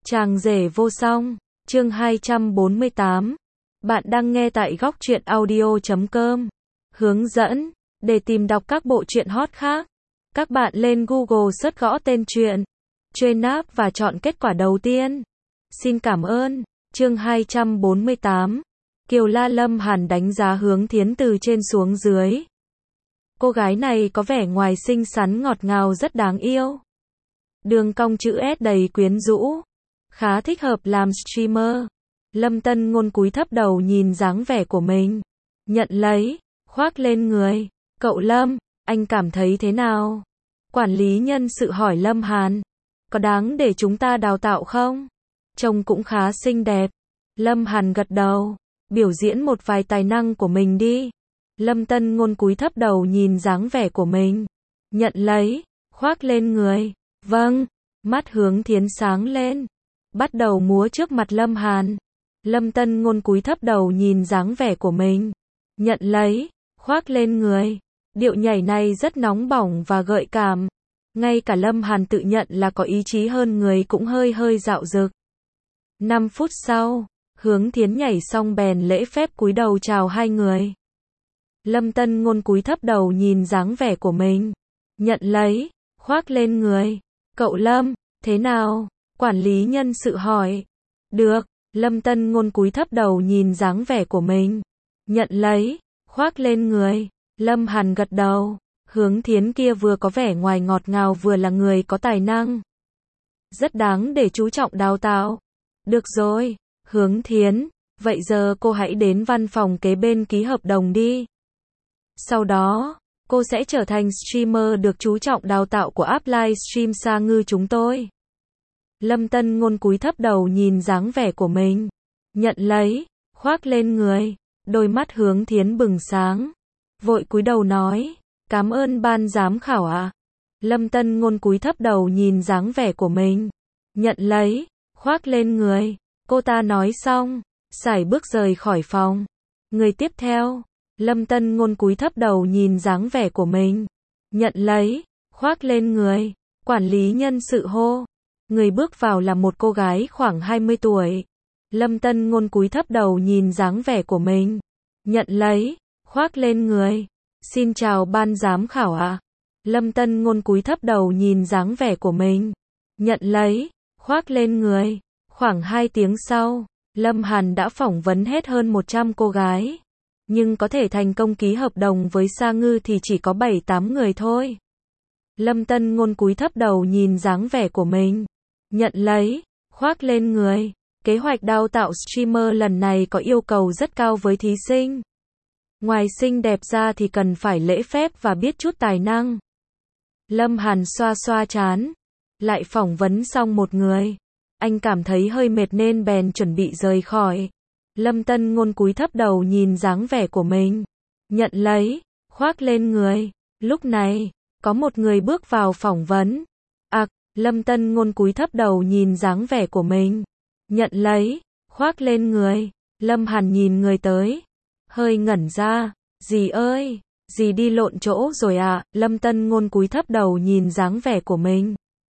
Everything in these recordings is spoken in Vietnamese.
Chàng rể vô song, chương 248. Bạn đang nghe tại góc truyện audio.com. Hướng dẫn, để tìm đọc các bộ truyện hot khác, các bạn lên Google search gõ tên truyện, truy nạp và chọn kết quả đầu tiên. Xin cảm ơn. Chương 248. Kiều La Lâm Hàn đánh giá Hướng Thiến từ trên xuống dưới. Cô gái này có vẻ ngoài xinh xắn ngọt ngào rất đáng yêu. Đường cong chữ S đầy quyến rũ, khá thích hợp làm streamer. Lâm Tân Ngôn cúi thấp đầu nhìn dáng vẻ của mình, nhận lấy, khoác lên người. Cậu Lâm, anh cảm thấy thế nào? Quản lý nhân sự hỏi Lâm Hàn. Có đáng để chúng ta đào tạo không? Trông cũng khá xinh đẹp. Lâm Hàn gật đầu. Biểu diễn một vài tài năng của mình đi. Lâm Tân Ngôn cúi thấp đầu nhìn dáng vẻ của mình, nhận lấy, khoác lên người. Vâng. Mắt Hướng Thiến sáng lên, bắt đầu múa trước mặt Lâm Hàn. Lâm Tân Ngôn cúi thấp đầu nhìn dáng vẻ của mình, nhận lấy, khoác lên người. Điệu nhảy này rất nóng bỏng và gợi cảm. Ngay cả Lâm Hàn tự nhận là có ý chí hơn người cũng hơi hơi dạo dực. 5 phút sau, Hướng Thiến nhảy xong bèn lễ phép cúi đầu chào hai người. Lâm Tân Ngôn cúi thấp đầu nhìn dáng vẻ của mình, nhận lấy, khoác lên người. Cậu Lâm, thế nào? Quản lý nhân sự hỏi. Được. Lâm Tân Ngôn cúi thấp đầu nhìn dáng vẻ của mình, nhận lấy, khoác lên người. Lâm Hàn gật đầu. Hướng Thiến kia vừa có vẻ ngoài ngọt ngào vừa là người có tài năng, rất đáng để chú trọng đào tạo. Được rồi, Hướng Thiến, vậy giờ cô hãy đến văn phòng kế bên ký hợp đồng đi. Sau đó, cô sẽ trở thành streamer được chú trọng đào tạo của app livestream Sa Ngư chúng tôi. Lâm Tân Ngôn cúi thấp đầu nhìn dáng vẻ của mình, nhận lấy, khoác lên người. Đôi mắt Hướng Thiến bừng sáng, vội cúi đầu nói, cảm ơn ban giám khảo ạ. Lâm Tân Ngôn cúi thấp đầu nhìn dáng vẻ của mình, nhận lấy, khoác lên người. Cô ta nói xong, sải bước rời khỏi phòng. Người tiếp theo. Lâm Tân Ngôn cúi thấp đầu nhìn dáng vẻ của mình, nhận lấy, khoác lên người. Quản lý nhân sự hô. Người bước vào là một cô gái khoảng 20 tuổi. Lâm Tân Ngôn cúi thấp đầu nhìn dáng vẻ của mình, nhận lấy, khoác lên người. Xin chào ban giám khảo ạ. Lâm Tân Ngôn cúi thấp đầu nhìn dáng vẻ của mình, nhận lấy, khoác lên người. Khoảng 2 tiếng sau, Lâm Hàn đã phỏng vấn hết hơn 100 cô gái. Nhưng có thể thành công ký hợp đồng với Sa Ngư thì chỉ có 7-8 người thôi. Lâm Tân Ngôn cúi thấp đầu nhìn dáng vẻ của mình, nhận lấy, khoác lên người. Kế hoạch đào tạo streamer lần này có yêu cầu rất cao với thí sinh. Ngoài xinh đẹp ra thì cần phải lễ phép và biết chút tài năng. Lâm Hàn xoa xoa trán, lại phỏng vấn xong một người. Anh cảm thấy hơi mệt nên bèn chuẩn bị rời khỏi. Lâm Tân Ngôn cúi thấp đầu nhìn dáng vẻ của mình, nhận lấy, khoác lên người. Lúc này, có một người bước vào phỏng vấn. Lâm Tân Ngôn cúi thấp đầu nhìn dáng vẻ của mình, nhận lấy, khoác lên người. Lâm Hàn nhìn người tới, hơi ngẩn ra. Dì ơi, dì đi lộn chỗ rồi à? Lâm Tân Ngôn cúi thấp đầu nhìn dáng vẻ của mình,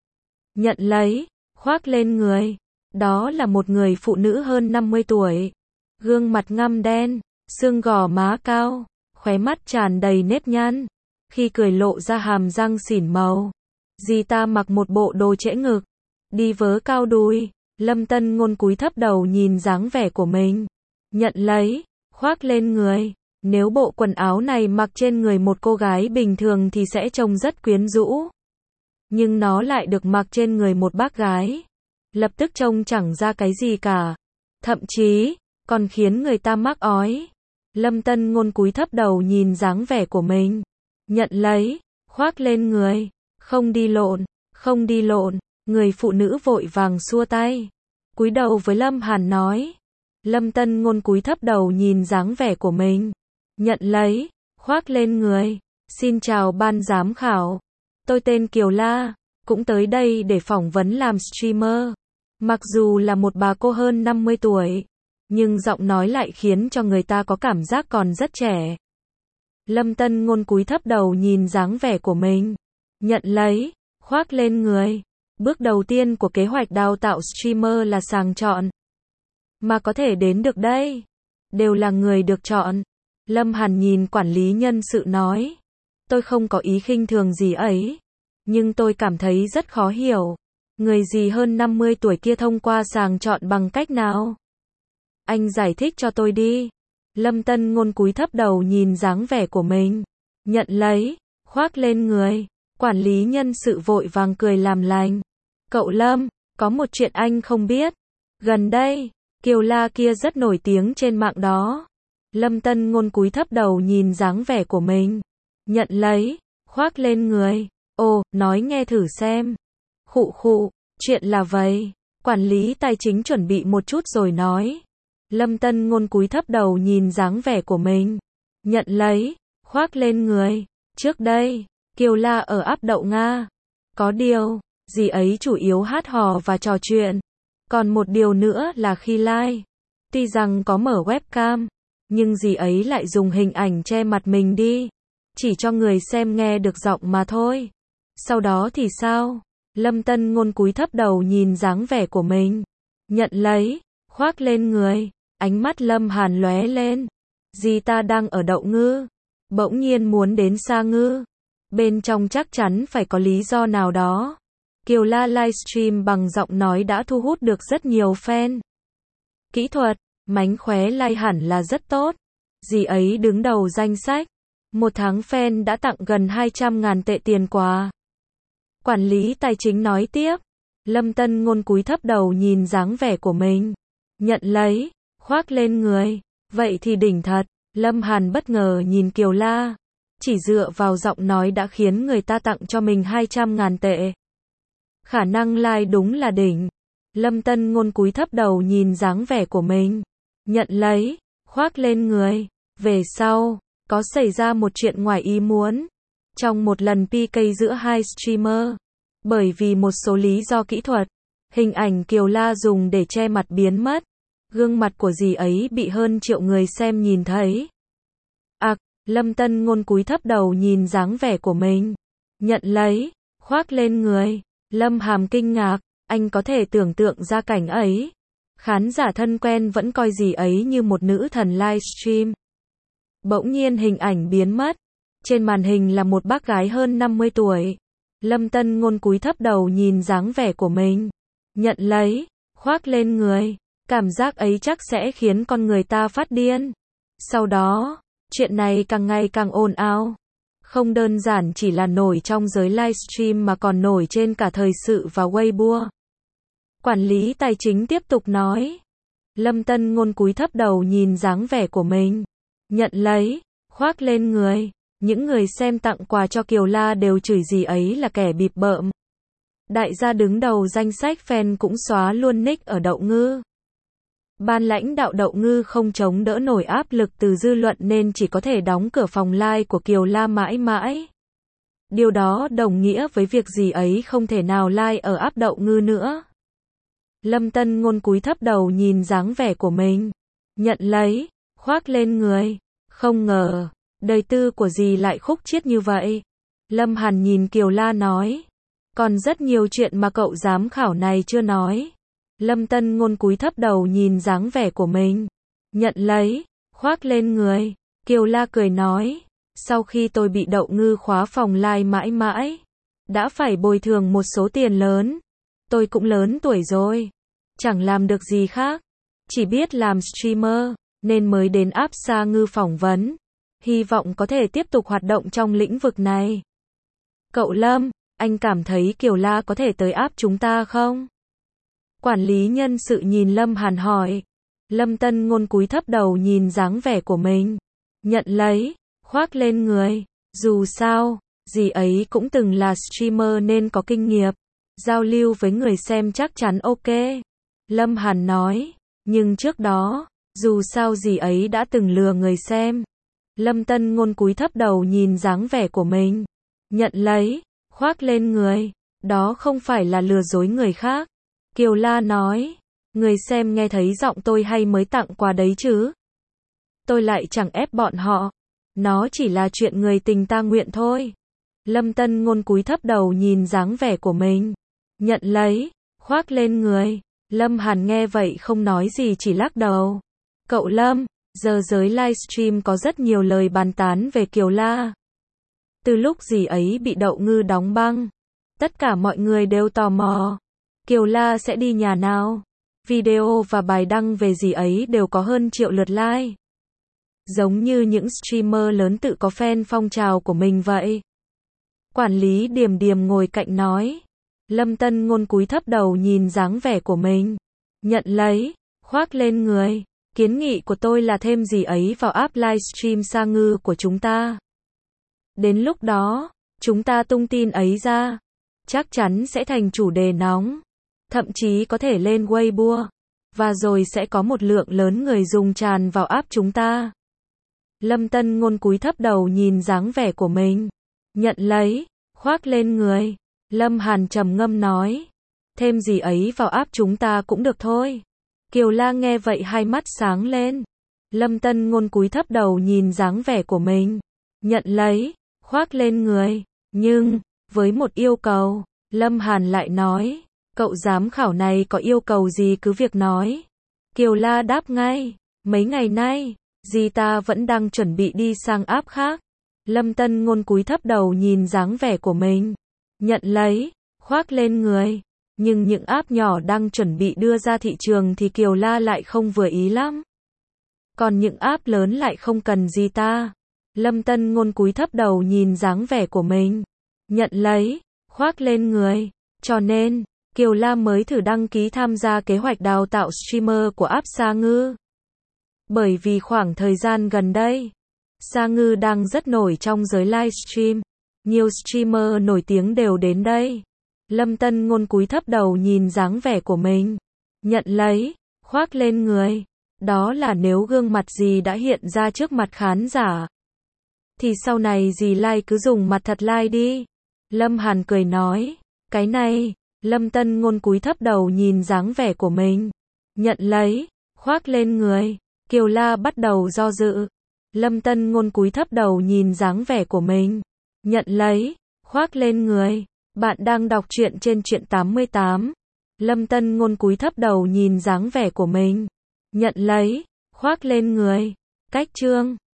nhận lấy, khoác lên người. Đó là một người phụ nữ hơn 50 tuổi. Gương mặt ngăm đen, xương gò má cao, khóe mắt tràn đầy nếp nhăn. Khi cười lộ ra hàm răng xỉn màu. Dì ta mặc một bộ đồ trễ ngực, đi vớ cao đùi. Lâm Tân Ngôn cúi thấp đầu nhìn dáng vẻ của mình, nhận lấy, khoác lên người. Nếu bộ quần áo này mặc trên người một cô gái bình thường thì sẽ trông rất quyến rũ. Nhưng nó lại được mặc trên người một bác gái, lập tức trông chẳng ra cái gì cả. Thậm chí còn khiến người ta mắc ói. Lâm Tân Ngôn cúi thấp đầu nhìn dáng vẻ của mình, nhận lấy, khoác lên người. Không đi lộn, không đi lộn. Người phụ nữ vội vàng xua tay, cúi đầu với Lâm Hàn nói. Lâm Tân Ngôn cúi thấp đầu nhìn dáng vẻ của mình, nhận lấy, khoác lên người. Xin chào ban giám khảo. Tôi tên Kiều La, cũng tới đây để phỏng vấn làm streamer. Mặc dù là một bà cô hơn 50 tuổi, nhưng giọng nói lại khiến cho người ta có cảm giác còn rất trẻ. Lâm Tân Ngôn cúi thấp đầu nhìn dáng vẻ của mình, nhận lấy, khoác lên người. Bước đầu tiên của kế hoạch đào tạo streamer là sàng chọn. Mà có thể đến được đây, đều là người được chọn. Lâm Hàn nhìn quản lý nhân sự nói. Tôi không có ý khinh thường gì ấy. Nhưng tôi cảm thấy rất khó hiểu. Người gì hơn 50 tuổi kia thông qua sàng chọn bằng cách nào? Anh giải thích cho tôi đi. Lâm Tân Ngôn cúi thấp đầu nhìn dáng vẻ của mình. Nhận lấy, khoác lên người. Quản lý nhân sự vội vàng cười làm lành. Cậu Lâm, có một chuyện anh không biết. Gần đây, Kiều La kia rất nổi tiếng trên mạng đó. Lâm Tân Ngôn cúi thấp đầu nhìn dáng vẻ của mình. Nhận lấy, khoác lên người. Ồ, nói nghe thử xem. Khụ khụ, chuyện là vậy. Quản lý tài chính chuẩn bị một chút rồi nói. Lâm Tân Ngôn cúi thấp đầu nhìn dáng vẻ của mình. Nhận lấy, khoác lên người. Trước đây, Kiều La ở áp đậu Nga. Có điều, dì ấy chủ yếu hát hò và trò chuyện. Còn một điều nữa là khi live, tuy rằng có mở webcam, nhưng dì ấy lại dùng hình ảnh che mặt mình đi. Chỉ cho người xem nghe được giọng mà thôi. Sau đó thì sao? Lâm Tân Ngôn cúi thấp đầu nhìn dáng vẻ của mình. Nhận lấy, khoác lên người. Ánh mắt Lâm Hàn lóe lên. Dì ta đang ở Đậu Ngư. Bỗng nhiên muốn đến Sa Ngư. Bên trong chắc chắn phải có lý do nào đó. Kiều La livestream bằng giọng nói đã thu hút được rất nhiều fan. Kỹ thuật, mánh khóe live hẳn là rất tốt. Dì ấy đứng đầu danh sách. Một tháng fan đã tặng gần 200.000 tệ tiền quà. Quản lý tài chính nói tiếp. Lâm Tân Ngôn cúi thấp đầu nhìn dáng vẻ của mình. Nhận lấy, khoác lên người. Vậy thì đỉnh thật. Lâm Hàn bất ngờ nhìn Kiều La. Chỉ dựa vào giọng nói đã khiến người ta tặng cho mình 200.000 tệ. Khả năng live đúng là đỉnh. Lâm Tân Ngôn cúi thấp đầu nhìn dáng vẻ của mình. Nhận lấy, khoác lên người. Về sau, có xảy ra một chuyện ngoài ý muốn. Trong một lần PK giữa hai streamer. Bởi vì một số lý do kỹ thuật, hình ảnh Kiều La dùng để che mặt biến mất. Gương mặt của dì ấy bị hơn triệu người xem nhìn thấy. Lâm Tân Ngôn cúi thấp đầu nhìn dáng vẻ của mình. Nhận lấy, khoác lên người. Lâm Hàm kinh ngạc, anh có thể tưởng tượng ra cảnh ấy. Khán giả thân quen vẫn coi dì ấy như một nữ thần livestream. Bỗng nhiên hình ảnh biến mất. Trên màn hình là một bác gái hơn 50 tuổi. Lâm Tân Ngôn cúi thấp đầu nhìn dáng vẻ của mình. Nhận lấy, khoác lên người. Cảm giác ấy chắc sẽ khiến con người ta phát điên. Sau đó, chuyện này càng ngày càng ồn ào. Không đơn giản chỉ là nổi trong giới livestream mà còn nổi trên cả thời sự và Weibo. Quản lý tài chính tiếp tục nói. Lâm Tân Ngôn cúi thấp đầu nhìn dáng vẻ của mình. Nhận lấy, khoác lên người. Những người xem tặng quà cho Kiều La đều chửi dì ấy là kẻ bịp bợm. Đại gia đứng đầu danh sách fan cũng xóa luôn nick ở Đậu Ngư. Ban lãnh đạo Đậu Ngư không chống đỡ nổi áp lực từ dư luận nên chỉ có thể đóng cửa phòng live của Kiều La mãi mãi. Điều đó đồng nghĩa với việc dì ấy không thể nào live ở áp Đậu Ngư nữa. Lâm Tân Ngôn cúi thấp đầu nhìn dáng vẻ của mình. Nhận lấy, khoác lên người. Không ngờ, đời tư của dì lại khúc chiết như vậy. Lâm Hàn nhìn Kiều La nói. Còn rất nhiều chuyện mà cậu giám khảo này chưa nói. Lâm Tân Ngôn cúi thấp đầu nhìn dáng vẻ của mình. Nhận lấy, khoác lên người. Kiều La cười nói. Sau khi tôi bị Đậu Ngư khóa phòng live mãi mãi, đã phải bồi thường một số tiền lớn. Tôi cũng lớn tuổi rồi. Chẳng làm được gì khác. Chỉ biết làm streamer, nên mới đến áp Sa Ngư phỏng vấn. Hy vọng có thể tiếp tục hoạt động trong lĩnh vực này. Cậu Lâm, anh cảm thấy Kiều La có thể tới áp chúng ta không? Quản lý nhân sự nhìn Lâm Hàn hỏi. Lâm Tân Ngôn cúi thấp đầu nhìn dáng vẻ của mình. Nhận lấy, khoác lên người. Dù sao, dì ấy cũng từng là streamer nên có kinh nghiệm. Giao lưu với người xem chắc chắn ok. Lâm Hàn nói. Nhưng trước đó, dù sao dì ấy đã từng lừa người xem. Lâm Tân Ngôn cúi thấp đầu nhìn dáng vẻ của mình. Nhận lấy, khoác lên người. Đó không phải là lừa dối người khác. Kiều La nói. Người xem nghe thấy giọng tôi hay mới tặng quà đấy chứ. Tôi lại chẳng ép bọn họ. Nó chỉ là chuyện người tình ta nguyện thôi. Lâm Tân Ngôn cúi thấp đầu nhìn dáng vẻ của mình. nhận lấy, khoác lên người. Lâm Hàn nghe vậy không nói gì chỉ lắc đầu. Cậu Lâm, giờ giới livestream có rất nhiều lời bàn tán về Kiều La. Từ lúc dì ấy bị Đậu Ngư đóng băng, tất cả mọi người đều tò mò. Kiều La sẽ đi nhà nào? Video và bài đăng về dì ấy đều có hơn 1 triệu lượt like. Giống như những streamer lớn tự có fan phong trào của mình vậy. Quản lý Điềm Điềm ngồi cạnh nói. Lâm Tân Ngôn cúi thấp đầu nhìn dáng vẻ của mình. Nhận lấy, khoác lên người. Kiến nghị của tôi là thêm dì ấy vào app livestream Sa Ngư của chúng ta. Đến lúc đó, chúng ta tung tin ấy ra. Chắc chắn sẽ thành chủ đề nóng. Thậm chí có thể lên Weibo. Và rồi sẽ có một lượng lớn người dùng tràn vào app chúng ta. Lâm Tân Ngôn cúi thấp đầu nhìn dáng vẻ của mình. Nhận lấy, khoác lên người. Lâm Hàn trầm ngâm nói. Thêm gì ấy vào app chúng ta cũng được thôi. Kiều La nghe vậy hai mắt sáng lên. Lâm Tân Ngôn cúi thấp đầu nhìn dáng vẻ của mình. Nhận lấy, khoác lên người. Nhưng, với một yêu cầu, Lâm Hàn lại nói. Cậu giám khảo này có yêu cầu gì cứ việc nói. Kiều La đáp ngay. Mấy ngày nay, dì ta vẫn đang chuẩn bị đi sang app khác. Lâm Tân Ngôn cúi thấp đầu nhìn dáng vẻ của mình. Nhận lấy, khoác lên người. Nhưng những app nhỏ đang chuẩn bị đưa ra thị trường thì Kiều La lại không vừa ý lắm. Còn những app lớn lại không cần gì ta. Lâm Tân Ngôn cúi thấp đầu nhìn dáng vẻ của mình. Nhận lấy, khoác lên người. Cho nên, Kiều La mới thử đăng ký tham gia kế hoạch đào tạo streamer của app Sa Ngư. Bởi vì khoảng thời gian gần đây, Sa Ngư đang rất nổi trong giới livestream. Nhiều streamer nổi tiếng đều đến đây. Lâm Tân Ngôn cúi thấp đầu nhìn dáng vẻ của mình. Nhận lấy, khoác lên người. Đó là nếu gương mặt dì đã hiện ra trước mặt khán giả. Thì sau này dì like cứ dùng mặt thật like đi. Lâm Hàn cười nói. Cái này, Lâm Tân Ngôn cúi thấp đầu nhìn dáng vẻ của mình. Nhận lấy, khoác lên người. Kiều La bắt đầu do dự. Lâm Tân Ngôn cúi thấp đầu nhìn dáng vẻ của mình. Nhận lấy, khoác lên người. Bạn đang đọc truyện trên Truyện 88. Lâm Tân Ngôn cúi thấp đầu nhìn dáng vẻ của mình. Nhận lấy, khoác lên người. Cách chương